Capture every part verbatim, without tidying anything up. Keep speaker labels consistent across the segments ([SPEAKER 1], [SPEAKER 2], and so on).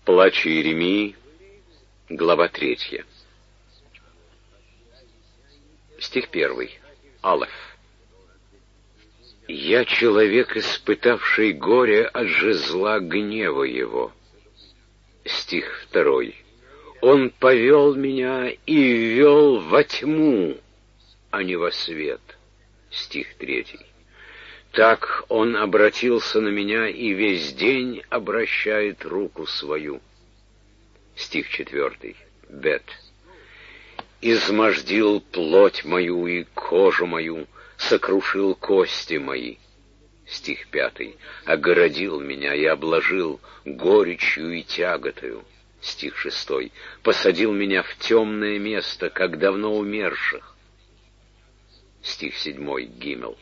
[SPEAKER 1] Плач Иеремии, глава третья. Стих первый. Алеф. «Я человек, испытавший горе от жезла гнева его». Стих второй. «Он повел меня и ввел во тьму, а не во свет». Стих третий. «Так он обратился на меня и весь день обращает руку свою». Стих четвертый. Бет. «Измождил плоть мою и кожу мою, сокрушил кости мои». Стих пятый. «Огородил меня и обложил горечью и тяготою». Стих шестой. «Посадил меня в темное место, как давно умерших». Стих седьмой. Гимел.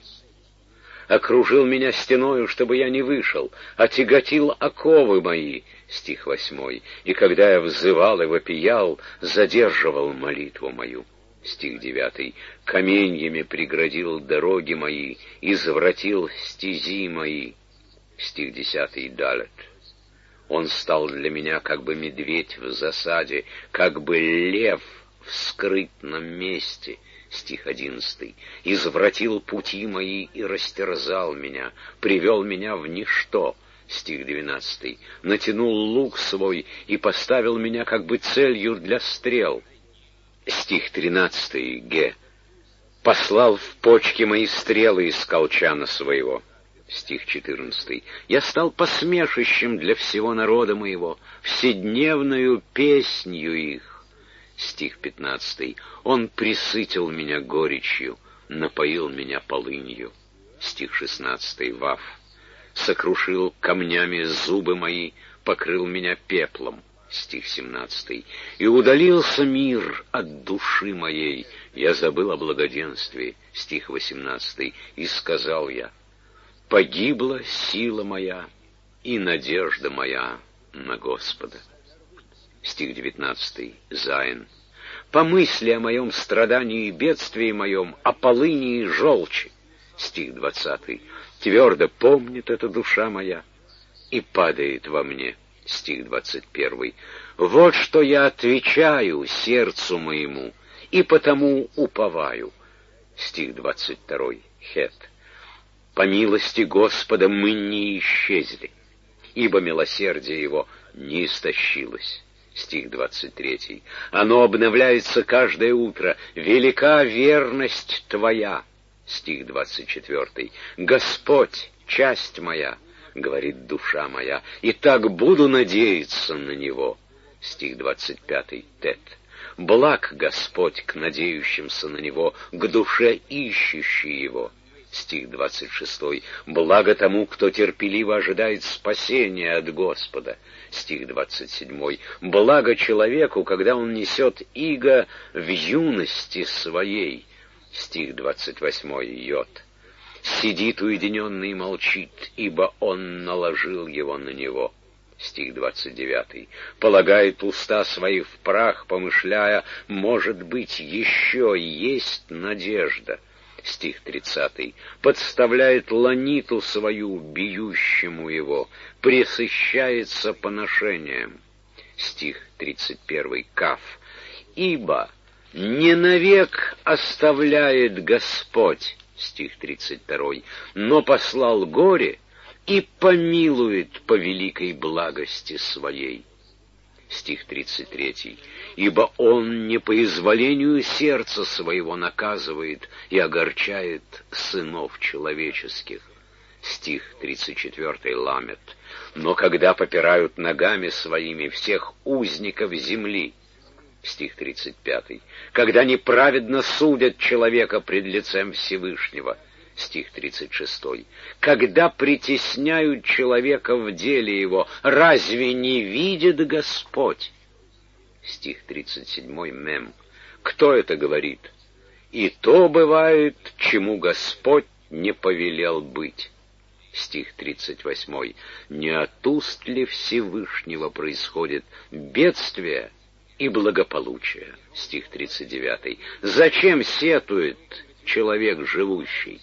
[SPEAKER 1] «Окружил меня стеною, чтобы я не вышел, отяготил оковы мои». Стих восьмой. «И когда я взывал и вопиял, задерживал молитву мою». Стих девятый. «Каменьями преградил дороги мои, извратил стези мои». Стих десятый. Далет. «Он стал для меня как бы медведь в засаде, как бы лев в скрытном месте». Стих одиннадцатый. «Извратил пути мои и растерзал меня, привел меня в ничто». Стих двенадцатый. «Натянул лук свой и поставил меня как бы целью для стрел». Стих тринадцатый. Ге. «Послал в почки мои стрелы из колчана своего». Стих четырнадцатый. «Я стал посмешищем для всего народа моего, вседневную песнью их». Стих пятнадцатый. «Он пресытил меня горечью, напоил меня полынью». Стих шестнадцатый. Вав. «Сокрушил камнями зубы мои, покрыл меня пеплом». Стих семнадцатый. «И удалился мир от души моей, я забыл о благоденствии». Стих восемнадцатый. «И сказал я: погибла сила моя и надежда моя на Господа». Стих девятнадцатый. Зайн. «Помысли о моем страдании и бедствии моем, о полыни и желчи». Стих двадцатый. «Твердо помнит эта душа моя и падает во мне». Стих двадцать первый. «Вот что я отвечаю сердцу моему, и потому уповаю». Стих двадцать второй. Хет. «По милости Господа мы не исчезли, ибо милосердие Его не истощилось». Стих двадцать третий. «Оно обновляется каждое утро, велика верность Твоя». Стих двадцать четвертый. «Господь, часть моя, говорит душа моя, и так буду надеяться на Него». Стих двадцать пятый. Тет. «Благ Господь к надеющимся на Него, к душе ищущей Его». Стих двадцать шестой. «Благо тому, кто терпеливо ожидает спасения от Господа». Стих двадцать седьмой. «Благо человеку, когда он несет иго в юности своей». Стих двадцать восьмой. Йод. «Сидит уединенный и молчит, ибо он наложил его на него». Стих двадцать девятый. «Полагает уста свои в прах, помышляя, может быть, еще есть надежда». Стих тридцатый. «Подставляет ланиту свою бьющему его, пресыщается поношением». Стих тридцать первый. Каф. «Ибо не навек оставляет Господь». Стих тридцать второй. «Но послал горе и помилует по великой благости своей». Стих тридцать третий. «Ибо он не по изволению сердца своего наказывает и огорчает сынов человеческих». Стих тридцать четвертый. Ламет. «Но когда попирают ногами своими всех узников земли». Стих тридцать пятый. «Когда неправедно судят человека пред лицем Всевышнего». Стих тридцать шестой. «Когда притесняют человека в деле его, разве не видит Господь?» Стих тридцать седьмой. Мем. «Кто это говорит? И то бывает, чему Господь не повелел быть». Стих тридцать восьмой. «Не от уст ли Всевышнего происходит бедствие и благополучие?» Стих тридцать девятый. «Зачем сетует человек живущий?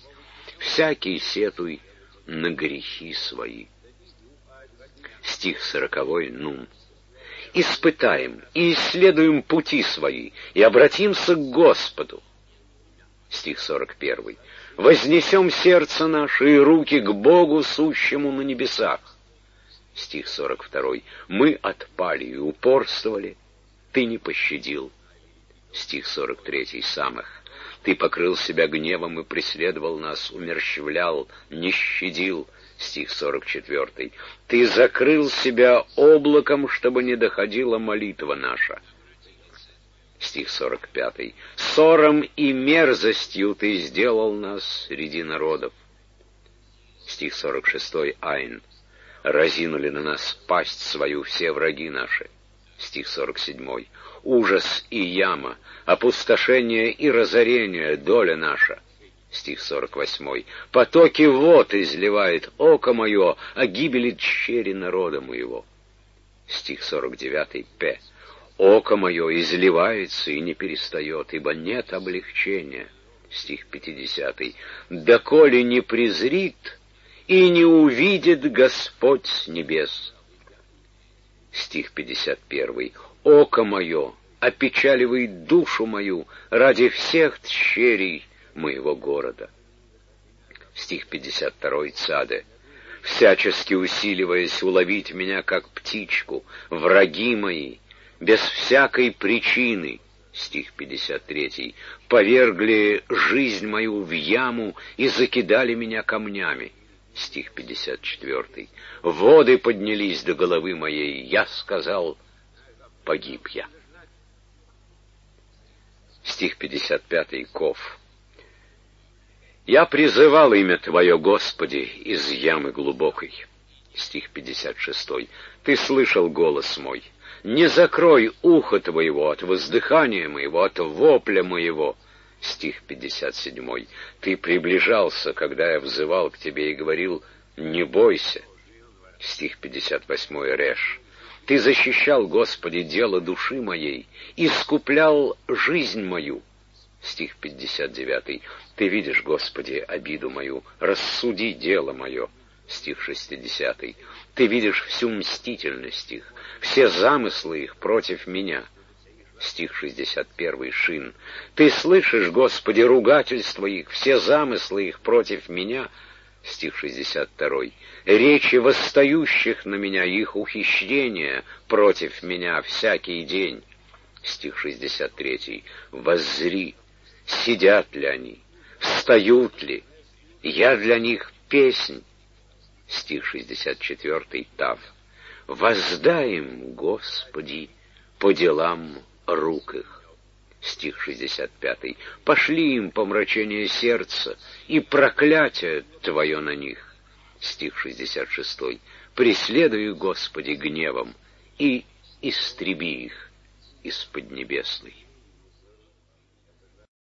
[SPEAKER 1] Всякий сетуй на грехи свои». Стих сороковой. Нун. испытаем и исследуем пути свои, и обратимся к Господу. Стих сорок первый. Вознесем сердце наше и руки к Богу, сущему на небесах. Стих сорок второй. Мы отпали и упорствовали, ты не пощадил. Стих сорок третий. Самых. Ты покрыл себя гневом и преследовал нас, умерщвлял, не щадил. Стих сорок четвертый. Ты закрыл себя облаком, чтобы не доходила молитва наша. Стих сорок пятый. Ссором и мерзостью ты сделал нас среди народов. Стих сорок шестой. Айн. Разинули на нас пасть свою все враги наши. Стих сорок седьмой. Ужас и яма, опустошение и разорение доля наша. Стих сорок восьмой. Потоки вод изливает око мое о гибели дщери народа моего. Стих сорок девятый. П. Око мое изливается и не перестает, ибо нет облегчения. Стих пятидесятый. Доколе не презрит и не увидит Господь с небес. Стих пятьдесят первый. Око мое опечаливает душу мою ради всех тщерей моего города. Стих пятьдесят второй. Цаде. Всячески усиливаясь уловить меня, как птичку, враги мои, без всякой причины. Стих пятьдесят третий. Повергли жизнь мою в яму и закидали меня камнями. Стих пятьдесят четвертый. Воды поднялись до головы моей, я сказал, погиб я. Стих пятьдесят пятый. Ков. Я призывал имя Твое, Господи, из ямы глубокой. Стих пятьдесят шестой. Ты слышал голос мой. Не закрой ухо Твоего от воздыхания моего, от вопля моего. Стих пятьдесят седьмой. Ты приближался, когда я взывал к Тебе и говорил, не бойся. Стих пятьдесят восьмой. Реш. Ты защищал, Господи, дело души моей, искуплял жизнь мою. Стих пятьдесят девятый. Ты видишь, Господи, обиду мою, рассуди дело мое. Стих шестидесятый. Ты видишь всю мстительность их, все замыслы их против меня. Стих шестьдесят первый. Шин. Ты слышишь, Господи, ругательства их, все замыслы их против меня. Стих шестьдесят второй. Речи восстающих на меня, их ухищрения против меня всякий день. Стих шестьдесят третий. Воззри, сидят ли они, встают ли, я для них песнь. Стих шестьдесят четвертый. Тав. Воздай им, Господи, по делам рук их. Стих шестьдесят пятый. Пошли им помрачение сердца и проклятие Твое на них. Стих шестьдесят шестой. Преследуй, Господи, гневом и истреби их из Поднебесной.